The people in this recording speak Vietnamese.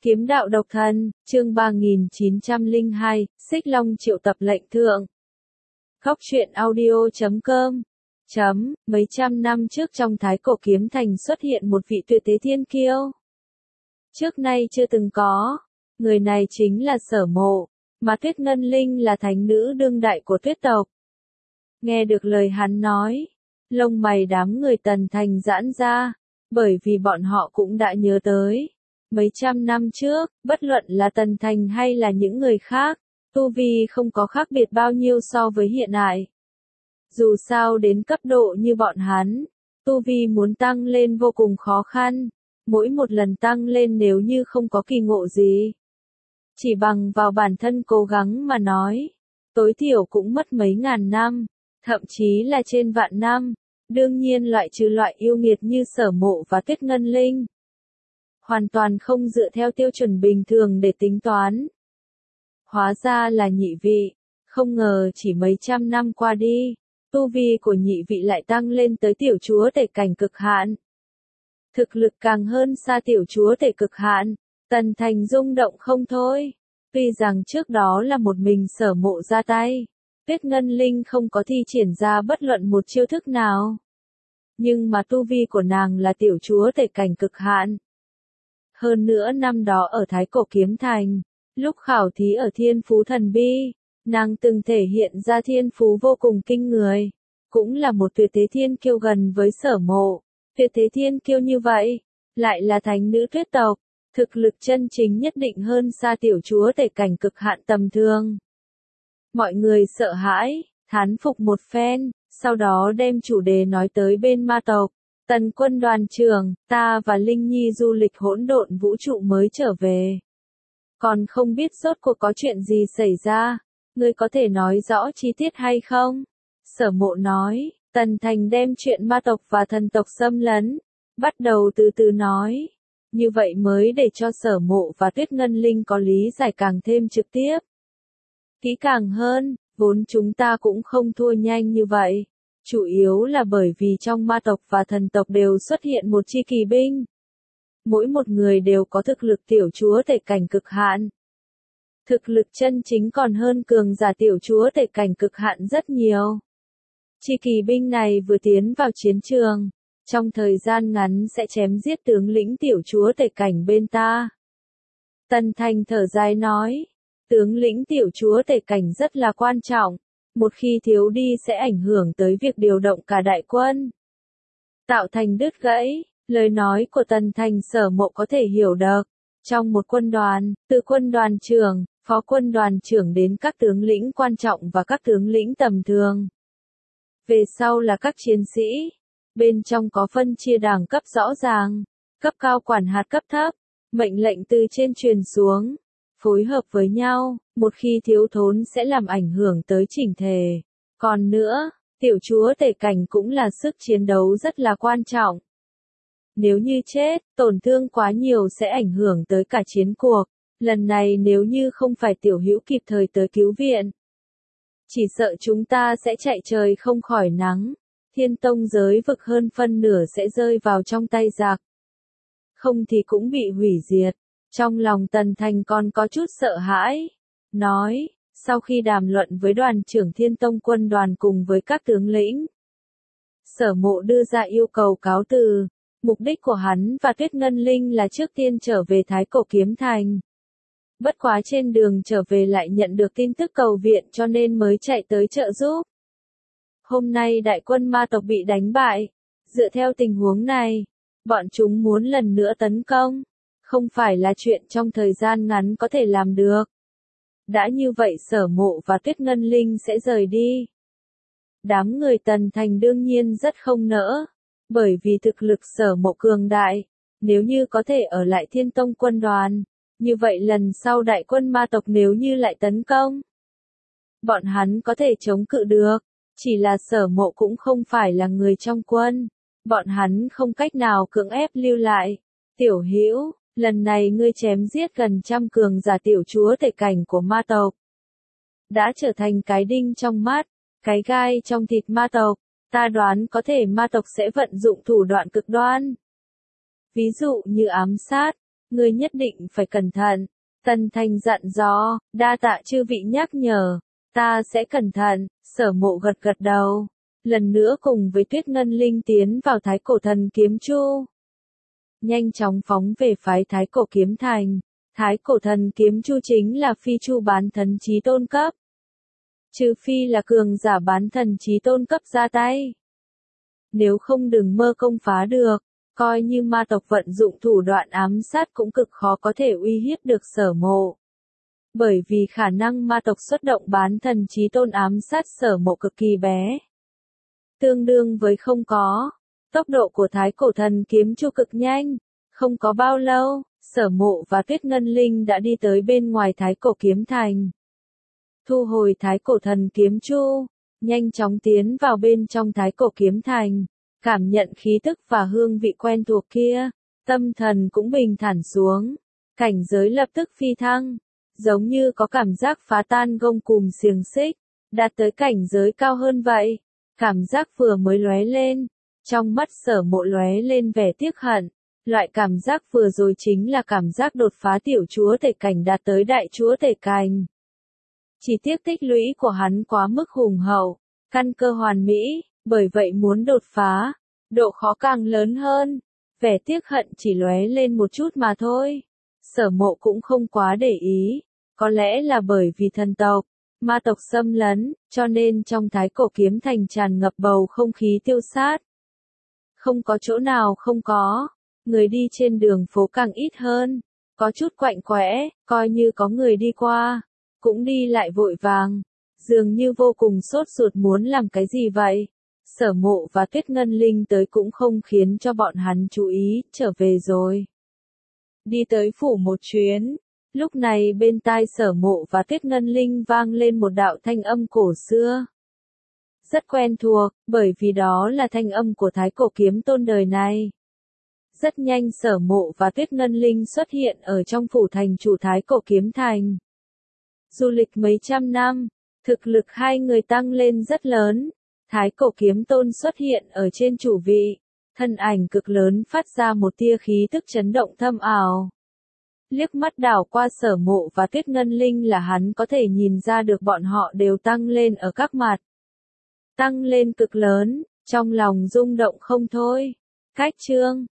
Kiếm đạo độc thân, chương 3902, Xích Long triệu tập lệnh thượng. Góc truyện audio.com. Mấy trăm năm trước trong Thái Cổ Kiếm Thành xuất hiện một vị tuyệt thế thiên kiêu. Trước nay chưa từng có. Người này chính là Sở Mộ, mà Tuyết Ngân Linh là thánh nữ đương đại của Tuyết tộc. Nghe được lời hắn nói, lông mày đám người Tần Thành giãn ra, bởi vì bọn họ cũng đã nhớ tới. Mấy trăm năm trước, bất luận là Tần Thành hay là những người khác, tu vi không có khác biệt bao nhiêu so với hiện tại. Dù sao đến cấp độ như bọn hắn, tu vi muốn tăng lên vô cùng khó khăn, mỗi một lần tăng lên nếu như không có kỳ ngộ gì. Chỉ bằng vào bản thân cố gắng mà nói, tối thiểu cũng mất mấy ngàn năm, thậm chí là trên vạn năm, đương nhiên loại trừ loại yêu nghiệt như Sở Mộ và Tuyết Ngân Linh. Hoàn toàn không dựa theo tiêu chuẩn bình thường để tính toán. Hóa ra là nhị vị, không ngờ chỉ mấy trăm năm qua đi, tu vi của nhị vị lại tăng lên tới tiểu chúa tể cảnh cực hạn. Thực lực càng hơn xa tiểu chúa tể cực hạn, Tần Thành rung động không thôi. Tuy rằng trước đó là một mình Sở Mộ ra tay, Tuyết Ngân Linh không có thi triển ra bất luận một chiêu thức nào. Nhưng mà tu vi của nàng là tiểu chúa tể cảnh cực hạn. Hơn nữa năm đó ở Thái Cổ Kiếm Thành, lúc khảo thí ở Thiên Phú Thần Bi, nàng từng thể hiện ra thiên phú vô cùng kinh người, cũng là một tuyệt thế thiên kiêu gần với Sở Mộ. Tuyệt thế thiên kiêu như vậy, lại là thánh nữ Tuyết tộc, thực lực chân chính nhất định hơn xa tiểu chúa tể cảnh cực hạn tầm thường. Mọi người sợ hãi, thán phục một phen, sau đó đem chủ đề nói tới bên ma tộc. Tần Quân đoàn trưởng, ta và Linh Nhi du lịch hỗn độn vũ trụ mới trở về. Còn không biết rốt cuộc có chuyện gì xảy ra, ngươi có thể nói rõ chi tiết hay không? Sở Mộ nói, Tần Thành đem chuyện ma tộc và thần tộc xâm lấn, bắt đầu từ từ nói. Như vậy mới để cho Sở Mộ và Tuyết Ngân Linh có lý giải càng thêm trực tiếp. Kỹ càng hơn, vốn chúng ta cũng không thua nhanh như vậy. Chủ yếu là bởi vì trong ma tộc và thần tộc đều xuất hiện một chi kỳ binh. Mỗi một người đều có thực lực tiểu chúa tể cảnh cực hạn. Thực lực chân chính còn hơn cường giả tiểu chúa tể cảnh cực hạn rất nhiều. Chi kỳ binh này vừa tiến vào chiến trường, trong thời gian ngắn sẽ chém giết tướng lĩnh tiểu chúa tể cảnh bên ta. Tần Thành thở dài nói, tướng lĩnh tiểu chúa tể cảnh rất là quan trọng. Một khi thiếu đi sẽ ảnh hưởng tới việc điều động cả đại quân. Tạo thành đứt gãy, lời nói của Tần Thành Sở Mộ có thể hiểu được. Trong một quân đoàn, từ quân đoàn trưởng, phó quân đoàn trưởng đến các tướng lĩnh quan trọng và các tướng lĩnh tầm thường. Về sau là các chiến sĩ. Bên trong có phân chia đẳng cấp rõ ràng, cấp cao quản hạt cấp thấp, mệnh lệnh từ trên truyền xuống. Phối hợp với nhau, một khi thiếu thốn sẽ làm ảnh hưởng tới chỉnh thể. Còn nữa, tiểu chúa tể cảnh cũng là sức chiến đấu rất là quan trọng. Nếu như chết, tổn thương quá nhiều sẽ ảnh hưởng tới cả chiến cuộc. Lần này nếu như không phải tiểu hữu kịp thời tới cứu viện, chỉ sợ chúng ta sẽ chạy trời không khỏi nắng. Thiên tông giới vực hơn phân nửa sẽ rơi vào trong tay giặc. Không thì cũng bị hủy diệt. Trong lòng Tần Thành còn có chút sợ hãi. Nói, sau khi đàm luận với đoàn trưởng Thiên Tông quân đoàn cùng với các tướng lĩnh, Sở Mộ đưa ra yêu cầu cáo từ. Mục đích của hắn và Tuyết Ngân Linh là trước tiên trở về Thái Cổ Kiếm Thành. Bất quá trên đường trở về lại nhận được tin tức cầu viện cho nên mới chạy tới trợ giúp. Hôm nay đại quân ma tộc bị đánh bại. Dựa theo tình huống này, bọn chúng muốn lần nữa tấn công. Không phải là chuyện trong thời gian ngắn có thể làm được. Đã như vậy Sở Mộ và Tuyết Ngân Linh sẽ rời đi. Đám người Tần Thành đương nhiên rất không nỡ, bởi vì thực lực Sở Mộ cường đại, nếu như có thể ở lại Thiên Tông quân đoàn, như vậy lần sau đại quân ma tộc nếu như lại tấn công, bọn hắn có thể chống cự được, chỉ là Sở Mộ cũng không phải là người trong quân, bọn hắn không cách nào cưỡng ép lưu lại. Tiểu hữu, lần này ngươi chém giết gần trăm cường giả tiểu chúa tể cảnh của ma tộc. Đã trở thành cái đinh trong mắt, cái gai trong thịt ma tộc, ta đoán có thể ma tộc sẽ vận dụng thủ đoạn cực đoan. Ví dụ như ám sát, Ngươi nhất định phải cẩn thận. Tần Thành dặn dò, đa tạ chư vị nhắc nhở, ta sẽ cẩn thận. Sở Mộ gật gật đầu, lần nữa cùng với Tuyết Ngân Linh tiến vào Thái Cổ Thần Kiếm Chu. Nhanh chóng phóng về phái Thái Cổ Kiếm Thành. Thái Cổ Thần Kiếm Chu chính là phi chu bán thần chí tôn cấp. Trừ phi là cường giả bán thần chí tôn cấp ra tay. Nếu không đừng mơ công phá được, coi như ma tộc vận dụng thủ đoạn ám sát cũng cực khó có thể uy hiếp được Sở Mộ. Bởi vì khả năng ma tộc xuất động bán thần chí tôn ám sát Sở Mộ cực kỳ bé. Tương đương với không có. Tốc độ của Thái Cổ Thần Kiếm Chu cực nhanh, không có bao lâu, Sở Mộ và Tuyết Ngân Linh đã đi tới bên ngoài Thái Cổ Kiếm Thành. Thu hồi Thái Cổ Thần Kiếm Chu, nhanh chóng tiến vào bên trong Thái Cổ Kiếm Thành, cảm nhận khí tức và hương vị quen thuộc kia, tâm thần cũng bình thản xuống, cảnh giới lập tức phi thăng, giống như có cảm giác phá tan gông cùm xiềng xích, đạt tới cảnh giới cao hơn vậy. Cảm giác vừa mới lóe lên, trong mắt Sở Mộ lóe lên vẻ tiếc hận, loại cảm giác vừa rồi chính là cảm giác đột phá tiểu chúa tể cảnh đạt tới đại chúa tể cảnh. Chỉ tiếc tích lũy của hắn quá mức hùng hậu, căn cơ hoàn mỹ, bởi vậy muốn đột phá, độ khó càng lớn hơn. Vẻ tiếc hận chỉ lóe lên một chút mà thôi. Sở Mộ cũng không quá để ý, có lẽ là bởi vì thần tộc, ma tộc xâm lấn, cho nên trong Thái Cổ Kiếm Thành tràn ngập bầu không khí tiêu sát. Không có chỗ nào không có, người đi trên đường phố càng ít hơn, có chút quạnh quẽ, coi như có người đi qua, cũng đi lại vội vàng, dường như vô cùng sốt ruột muốn làm cái gì vậy. Sở Mộ và Tuyết Ngân Linh tới cũng không khiến cho bọn hắn chú ý, trở về rồi. Đi tới phủ một chuyến, lúc này bên tai Sở Mộ và Tuyết Ngân Linh vang lên một đạo thanh âm cổ xưa. Rất quen thuộc, bởi vì đó là thanh âm của Thái Cổ Kiếm Tôn đời này. Rất nhanh Sở Mộ và Tuyết Ngân Linh xuất hiện ở trong phủ thành chủ Thái Cổ Kiếm Thành. Du lịch mấy trăm năm, thực lực hai người tăng lên rất lớn. Thái Cổ Kiếm Tôn xuất hiện ở trên chủ vị, thân ảnh cực lớn phát ra một tia khí tức chấn động thâm ảo. Liếc mắt đảo qua Sở Mộ và Tuyết Ngân Linh là hắn có thể nhìn ra được bọn họ đều tăng lên ở các mặt. Tăng lên cực lớn, trong lòng rung động không thôi. Cách chương